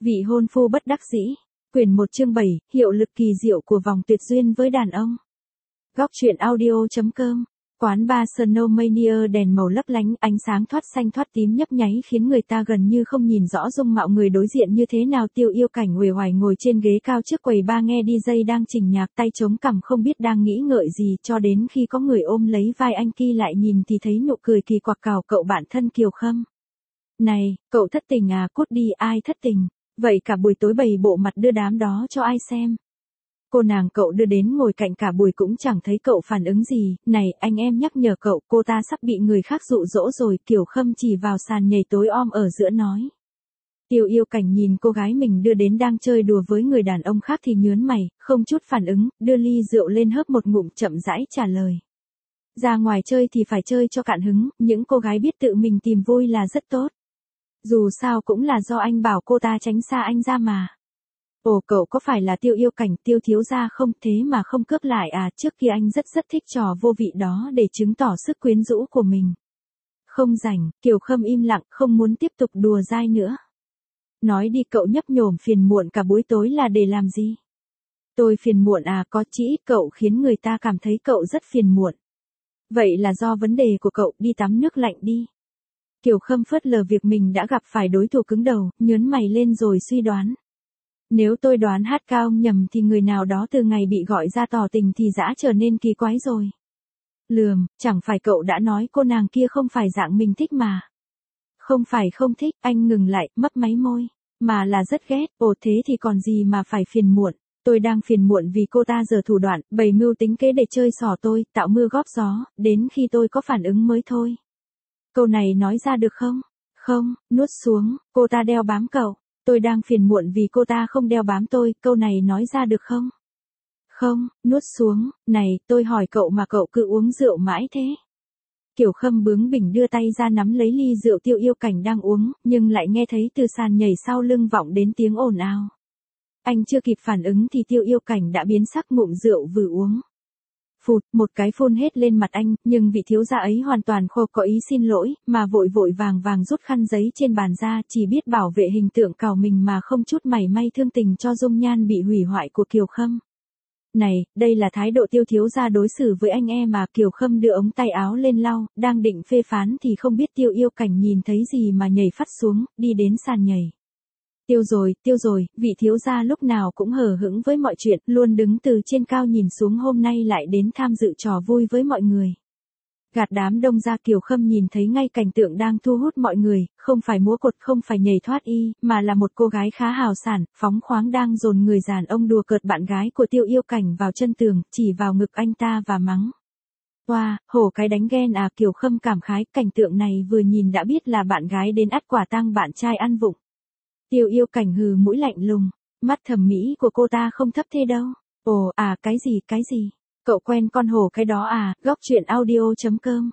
Vị hôn phu bất đắc dĩ. Quyển 1 chương 7, hiệu lực kỳ diệu của vòng tuyệt duyên với đàn ông. Góc truyện audio.com. Quán bar Snowmania đèn màu lấp lánh, ánh sáng thoát xanh thoát tím nhấp nháy khiến người ta gần như không nhìn rõ dung mạo người đối diện như thế nào. Tiêu Yêu Cảnh uể oải ngồi trên ghế cao trước quầy bar nghe DJ đang chỉnh nhạc, tay chống cằm không biết đang nghĩ ngợi gì, cho đến khi có người ôm lấy vai anh Ki lại nhìn thì thấy nụ cười kỳ quặc cào cậu bạn thân Kiều Khâm. Này, cậu thất tình à? Cút đi, ai thất tình? Vậy cả buổi tối bày bộ mặt đưa đám đó cho ai xem? Cô nàng cậu đưa đến ngồi cạnh cả buổi cũng chẳng thấy cậu phản ứng gì. Này, anh em nhắc nhở cậu, cô ta sắp bị người khác dụ dỗ rồi. Kiều Khâm chỉ vào sàn nhảy tối om ở giữa nói. Tiêu Yêu Cảnh nhìn cô gái mình đưa đến đang chơi đùa với người đàn ông khác thì nhớn mày, không chút phản ứng, đưa ly rượu lên hớp một ngụm chậm rãi trả lời. Ra ngoài chơi thì phải chơi cho cạn hứng, những cô gái biết tự mình tìm vui là rất tốt. Dù sao cũng là do anh bảo cô ta tránh xa anh ra mà. Ồ, cậu có phải là Tiêu Yêu Cảnh, Tiêu thiếu gia không? Thế mà không cướp lại à? Trước kia anh rất thích trò vô vị đó để chứng tỏ sức quyến rũ của mình. Không rảnh. Kiều Khâm im lặng, không muốn tiếp tục đùa dai nữa. Nói đi, cậu nhấp nhổm phiền muộn cả buổi tối là để làm gì? Tôi phiền muộn à? Có chỉ cậu khiến người ta cảm thấy cậu rất phiền muộn. Vậy là do vấn đề của cậu, đi tắm nước lạnh đi. Kiều Khâm phớt lờ việc mình đã gặp phải đối thủ cứng đầu, nhớn mày lên rồi suy đoán. Nếu tôi đoán hát cao nhầm thì người nào đó từ ngày bị gọi ra tỏ tình thì dã trở nên kỳ quái rồi. Lườm, chẳng phải cậu đã nói cô nàng kia không phải dạng mình thích mà. Không phải không thích, anh ngừng lại, mấp máy môi. Mà là rất ghét, ồ thế thì còn gì mà phải phiền muộn. Tôi đang phiền muộn vì cô ta giở thủ đoạn, bày mưu tính kế để chơi xỏ tôi, tạo mưa góp gió, đến khi tôi có phản ứng mới thôi. Câu này nói ra được không? Không, nuốt xuống, cô ta đeo bám cậu. Tôi đang phiền muộn vì cô ta không đeo bám tôi, câu này nói ra được không? Không, nuốt xuống, này, tôi hỏi cậu mà cậu cứ uống rượu mãi thế. Kiều Khâm bướng bỉnh đưa tay ra nắm lấy ly rượu Tiêu Yêu Cảnh đang uống, nhưng lại nghe thấy từ sàn nhảy sau lưng vọng đến tiếng ồn ào. Anh chưa kịp phản ứng thì Tiêu Yêu Cảnh đã biến sắc, ngụm rượu vừa uống. Phụt, một cái phun hết lên mặt anh, nhưng vị thiếu gia ấy hoàn toàn không có ý xin lỗi, mà vội vàng rút khăn giấy trên bàn ra, chỉ biết bảo vệ hình tượng cào mình mà không chút mảy may thương tình cho dung nhan bị hủy hoại của Kiều Khâm. Này, đây là thái độ Tiêu thiếu gia đối xử với anh em mà. Kiều Khâm đưa ống tay áo lên lau, đang định phê phán thì không biết Tiêu Yêu Cảnh nhìn thấy gì mà nhảy phắt xuống, đi đến sàn nhảy. Tiêu rồi, vị thiếu gia lúc nào cũng hờ hững với mọi chuyện, luôn đứng từ trên cao nhìn xuống, hôm nay lại đến tham dự trò vui với mọi người. Gạt đám đông ra, Kiều Khâm nhìn thấy ngay cảnh tượng đang thu hút mọi người, không phải múa cột, không phải nhảy thoát y, mà là một cô gái khá hào sản, phóng khoáng đang dồn người đàn ông đùa cợt bạn gái của Tiêu Yêu Cảnh vào chân tường, chỉ vào ngực anh ta và mắng. Wow, hổ cái đánh ghen à? Kiều Khâm cảm khái, cảnh tượng này vừa nhìn đã biết là bạn gái đến ắt quả tang bạn trai ăn vụng. Tiêu Yêu Cảnh hừ mũi lạnh lùng, mắt thẩm mỹ của cô ta không thấp thế đâu. Ồ, à, cái gì? Cậu quen con hổ cái đó à? Góc truyện audio.com.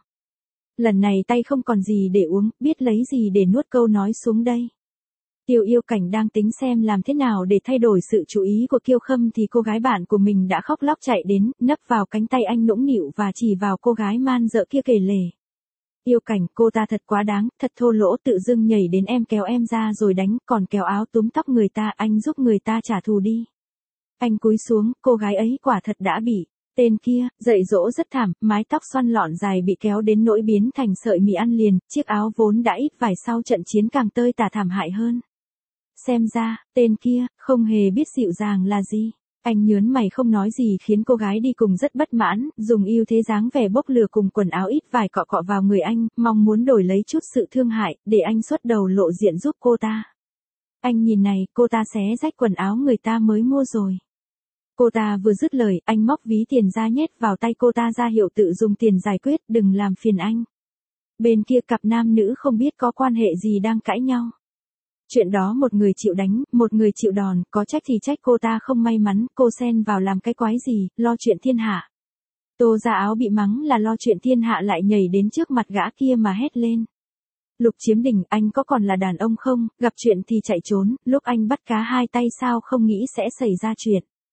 Lần này tay không còn gì để uống, biết lấy gì để nuốt câu nói xuống đây. Tiêu Yêu Cảnh đang tính xem làm thế nào để thay đổi sự chú ý của Kiều Khâm thì cô gái bạn của mình đã khóc lóc chạy đến, nấp vào cánh tay anh nũng nịu và chỉ vào cô gái man dợ kia kể lể. Yêu Cảnh, cô ta thật quá đáng, thật thô lỗ, tự dưng nhảy đến em kéo em ra rồi đánh, còn kéo áo túm tóc người ta, anh giúp người ta trả thù đi. Anh cúi xuống, cô gái ấy quả thật đã bị tên kia dạy dỗ rất thảm, mái tóc xoăn lọn dài bị kéo đến nỗi biến thành sợi mì ăn liền, chiếc áo vốn đã ít vải sau trận chiến càng tơi tả thảm hại hơn. Xem ra, tên kia không hề biết dịu dàng là gì. Anh nhớn mày không nói gì khiến cô gái đi cùng rất bất mãn, dùng ưu thế dáng vẻ bốc lửa cùng quần áo ít vải cọ vào người anh, mong muốn đổi lấy chút sự thương hại, để anh xuất đầu lộ diện giúp cô ta. Anh nhìn này, cô ta xé rách quần áo người ta mới mua rồi. Cô ta vừa dứt lời, anh móc ví tiền ra nhét vào tay cô ta ra hiệu tự dùng tiền giải quyết, đừng làm phiền anh. Bên kia cặp nam nữ không biết có quan hệ gì đang cãi nhau. Chuyện đó một người chịu đánh, một người chịu đòn, có trách thì trách cô ta không may mắn, cô xen vào làm cái quái gì, lo chuyện thiên hạ. Tô Gia Áo bị mắng là lo chuyện thiên hạ lại nhảy đến trước mặt gã kia mà hét lên. Lục Chiếm Đình, anh có còn là đàn ông không, gặp chuyện thì chạy trốn, lúc anh bắt cá hai tay sao không nghĩ sẽ xảy ra chuyện.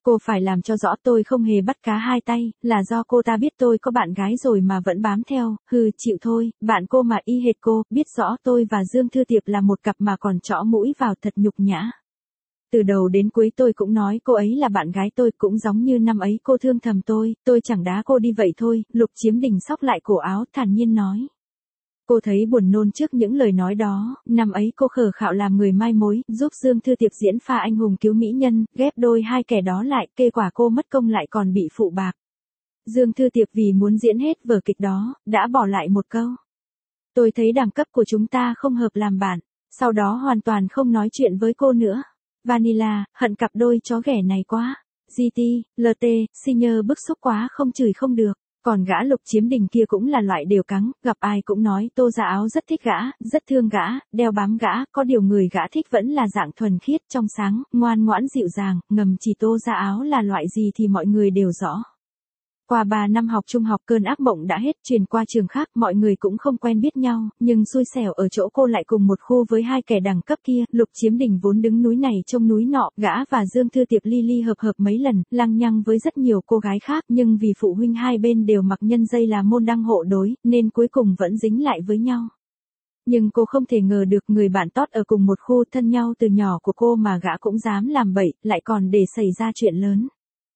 Cô phải làm cho rõ tôi không hề bắt cá hai tay, là do cô ta biết tôi có bạn gái rồi mà vẫn bám theo, chịu thôi, bạn cô mà y hệt cô, biết rõ tôi và Dương Thư Tiệp là một cặp mà còn trõ mũi vào thật nhục nhã. Từ đầu đến cuối tôi cũng nói cô ấy là bạn gái tôi, cũng giống như năm ấy cô thương thầm tôi chẳng đá cô đi vậy thôi, Lục Chiếm Đình xốc lại cổ áo thản nhiên nói. Cô thấy buồn nôn trước những lời nói đó, năm ấy cô khờ khạo làm người mai mối, giúp Dương Thư Tiệp diễn pha anh hùng cứu mỹ nhân, ghép đôi hai kẻ đó lại, kết quả cô mất công lại còn bị phụ bạc. Dương Thư Tiệp vì muốn diễn hết vở kịch đó, đã bỏ lại một câu. Tôi thấy đẳng cấp của chúng ta không hợp làm bạn, sau đó hoàn toàn không nói chuyện với cô nữa. Vanilla, hận cặp đôi chó ghẻ này quá. GT, LT, Senior bức xúc quá không chửi không được. Còn gã Lục Chiếm Đình kia cũng là loại đều cắng, gặp ai cũng nói Tô Gia Áo rất thích gã, rất thương gã, đeo bám gã, có điều người gã thích vẫn là dạng thuần khiết, trong sáng, ngoan ngoãn dịu dàng, ngầm chỉ Tô Gia Áo là loại gì thì mọi người đều rõ. Qua 3 năm học trung học cơn ác mộng đã hết, chuyển qua trường khác, mọi người cũng không quen biết nhau, nhưng xui xẻo ở chỗ cô lại cùng một khu với hai kẻ đẳng cấp kia, Lục Chiếm Đình vốn đứng núi này trông núi nọ, gã và Dương Thư Tiệp ly hợp mấy lần, lăng nhăng với rất nhiều cô gái khác, nhưng vì phụ huynh hai bên đều mặc nhân dây là môn đăng hộ đối, nên cuối cùng vẫn dính lại với nhau. Nhưng cô không thể ngờ được người bạn tốt ở cùng một khu thân nhau từ nhỏ của cô mà gã cũng dám làm bậy, lại còn để xảy ra chuyện lớn.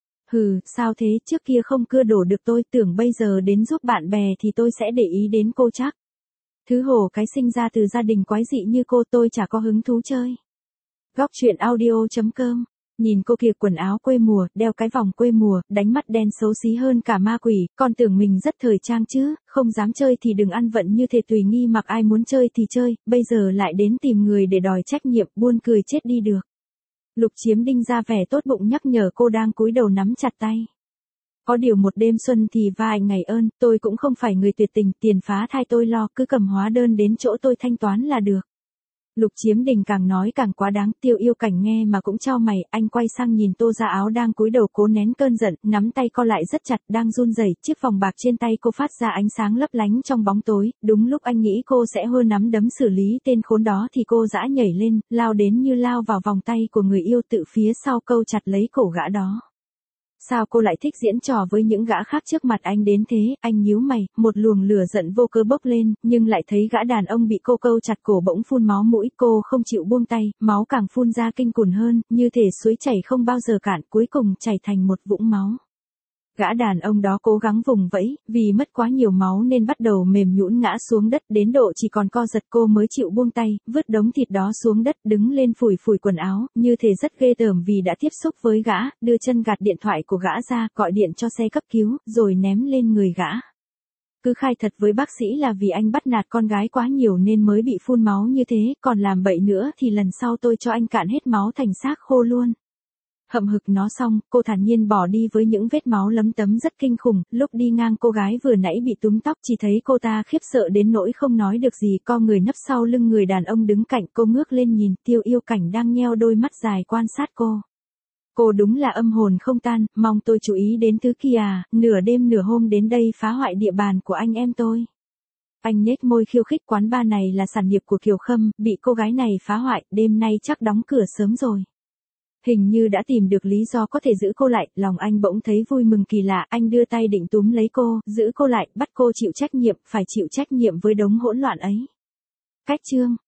Sao thế, trước kia không cưa đổ được tôi, tưởng bây giờ đến giúp bạn bè thì tôi sẽ để ý đến cô chắc. Thứ hồ cái sinh ra từ gia đình quái dị như cô tôi chả có hứng thú chơi. Góc truyện audio.com. Nhìn cô kia quần áo quê mùa, đeo cái vòng quê mùa, đánh mắt đen xấu xí hơn cả ma quỷ, còn tưởng mình rất thời trang chứ, không dám chơi thì đừng ăn vận như thể tùy nghi mặc ai muốn chơi thì chơi, bây giờ lại đến tìm người để đòi trách nhiệm, buồn cười chết đi được. Lục Chiếm Đinh ra vẻ tốt bụng nhắc nhở cô đang cúi đầu nắm chặt tay. Có điều một đêm xuân thì vài ngày ơn, tôi cũng không phải người tuyệt tình, tiền phá thai tôi lo, cứ cầm hóa đơn đến chỗ tôi thanh toán là được. Lục Chiếm Đình càng nói càng quá đáng, Tiêu Yêu Cảnh nghe mà cũng chau mày, anh quay sang nhìn Tô Gia Áo đang cúi đầu cố nén cơn giận, nắm tay co lại rất chặt, đang run rẩy, chiếc vòng bạc trên tay cô phát ra ánh sáng lấp lánh trong bóng tối, đúng lúc anh nghĩ cô sẽ hơ nắm đấm xử lý tên khốn đó thì cô dã nhảy lên, lao đến như lao vào vòng tay của người yêu, tự phía sau câu chặt lấy cổ gã đó. Sao cô lại thích diễn trò với những gã khác trước mặt anh đến thế, anh nhíu mày, một luồng lửa giận vô cớ bốc lên, nhưng lại thấy gã đàn ông bị cô câu chặt cổ bỗng phun máu mũi, cô không chịu buông tay, máu càng phun ra kinh khủng hơn, như thể suối chảy không bao giờ cạn, cuối cùng chảy thành một vũng máu. Gã đàn ông đó cố gắng vùng vẫy, vì mất quá nhiều máu nên bắt đầu mềm nhũn ngã xuống đất, đến độ chỉ còn co giật cô mới chịu buông tay, vứt đống thịt đó xuống đất, đứng lên phủi phủi quần áo, như thể rất ghê tởm vì đã tiếp xúc với gã, đưa chân gạt điện thoại của gã ra, gọi điện cho xe cấp cứu, rồi ném lên người gã. Cứ khai thật với bác sĩ là vì anh bắt nạt con gái quá nhiều nên mới bị phun máu như thế, còn làm bậy nữa thì lần sau tôi cho anh cạn hết máu thành xác khô luôn. Hậm hực nó xong, cô thản nhiên bỏ đi với những vết máu lấm tấm rất kinh khủng, lúc đi ngang cô gái vừa nãy bị túm tóc chỉ thấy cô ta khiếp sợ đến nỗi không nói được gì, co người nấp sau lưng người đàn ông đứng cạnh, cô ngước lên nhìn, Tiêu Yêu Cảnh đang nheo đôi mắt dài quan sát cô. Cô đúng là âm hồn không tan, mong tôi chú ý đến thứ kia à, nửa đêm nửa hôm đến đây phá hoại địa bàn của anh em tôi. Anh nhếch môi khiêu khích, quán bar này là sản nghiệp của Kiều Khâm, bị cô gái này phá hoại, đêm nay chắc đóng cửa sớm rồi. Hình như đã tìm được lý do có thể giữ cô lại, lòng anh bỗng thấy vui mừng kỳ lạ, anh đưa tay định túm lấy cô, giữ cô lại, bắt cô chịu trách nhiệm, phải chịu trách nhiệm với đống hỗn loạn ấy. Cách chương